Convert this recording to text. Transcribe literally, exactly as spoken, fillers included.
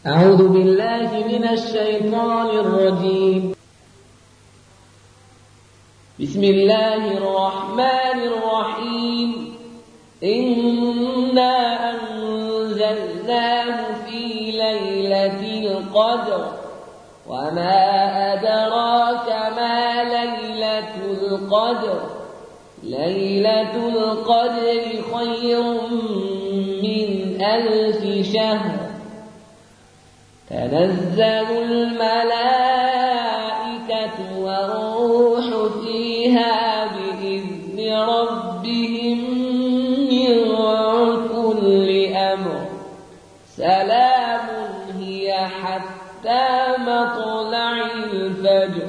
أعوذ بالله من الشيطان الرجيم. بسم الله الرحمن الرحيم. إنا أنزلناه في ليلة القدر وما أدراك ما ليلة القدر ليلة القدر خير من ألف شهر تنزل الملائكة والروح فيها بإذن ربهم من كل أمر سلام هي حتى مطلع الفجر.